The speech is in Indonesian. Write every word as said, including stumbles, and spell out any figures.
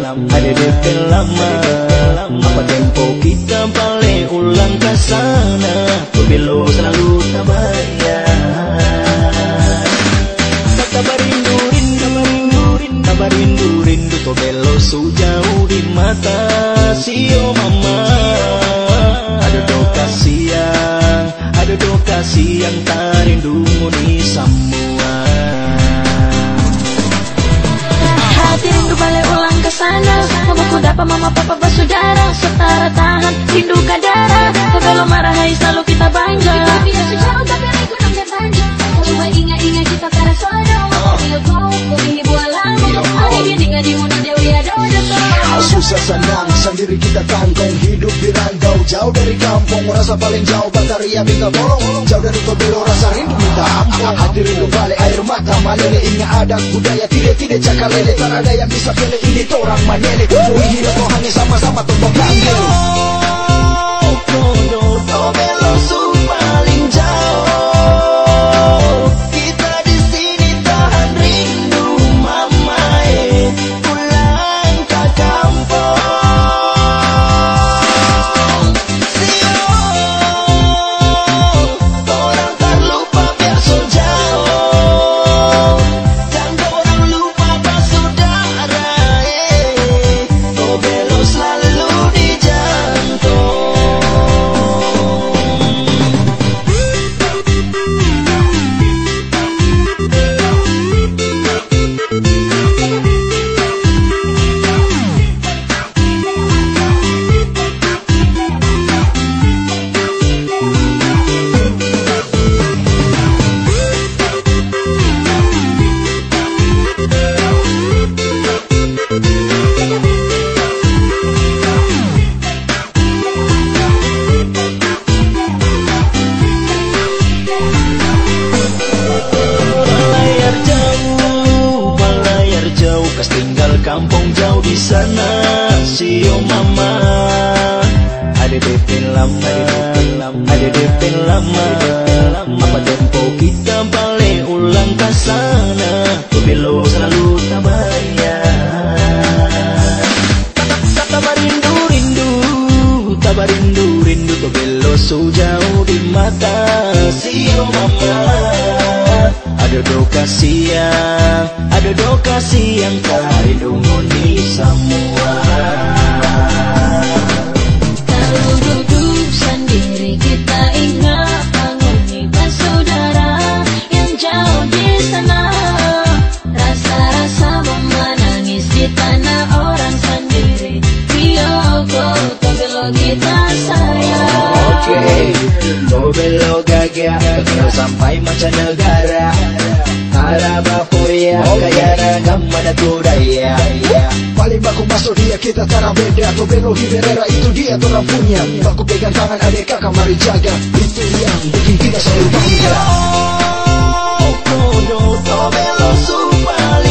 ada D P lama. Apa tempo kita balik ulang ke sana, Tobelo selalu tak bayar. Kabar rindu, rindu, rindu, kabar rindu, rindu, Tobelo sejauh di mata. Sio mama, ada do kasihan, ada do kasihan, tak rindu ni semua. Hati rindu balik ulang ke sana, mamaku dapat mama papa bersaudara, setara tahan rindu kadara. Tobelo marahi selalu kita bangga. Kita biasa jauh tapi rindu nak bertanya. Coba ingat-ingat kita para saudara. Dia kau kami buat lama. Hari ini ngadi muna dewi ada ada. Susah senang sendiri kita tanggung, hidup di rantau jauh dari kampung, merasa paling jauh bataria minta tolong. Jauh dari Tobelo rasa rindu minta ampun. Hati rindu balik air mata malele, ingat adat budaya tidak-tidak cakalele. Tak ada yang bisa pilih ini torang manele. Tubuh hidup rohani sama-sama tumpang kangen. Tobelo su paling jauh, kita di sini tahan rindu mama eh, pulang ke kampung. Sio, orang terlupa biar so jauh, dan orang lupa bersaudara eh, Tobelo selalu di jantung. Kas tinggal kampung jauh di sana, sio mama, ada D P lama, ada D P lama. Apa tempo kita balik ulang ke sana, Tobelo selalu tak bayar. Kabar rindu, rindu, kabar rindu, rindu, Tobelo sejauh di mata. Sio mama, ada do kasihan, ada do kasihan, tak rindu ni semua. Kalau duduk sendiri kita ingat bangun bersaudara yang jauh di sana. Rasa-rasa menangis di tanah orang sendiri. Bioko Tobelo kita sayang. Okay, Tobelo gagah, terkenal sampai mancanegara. Harap aku ya, kaya ragam mana budaya. Paling baku masuk dia kita tarah beda. Tobelo Hiberera itu dia torang punya. Baku pegang tangan adik kakak mari jaga. Itu yang bikin kita selalu bangga. Tobelo su paling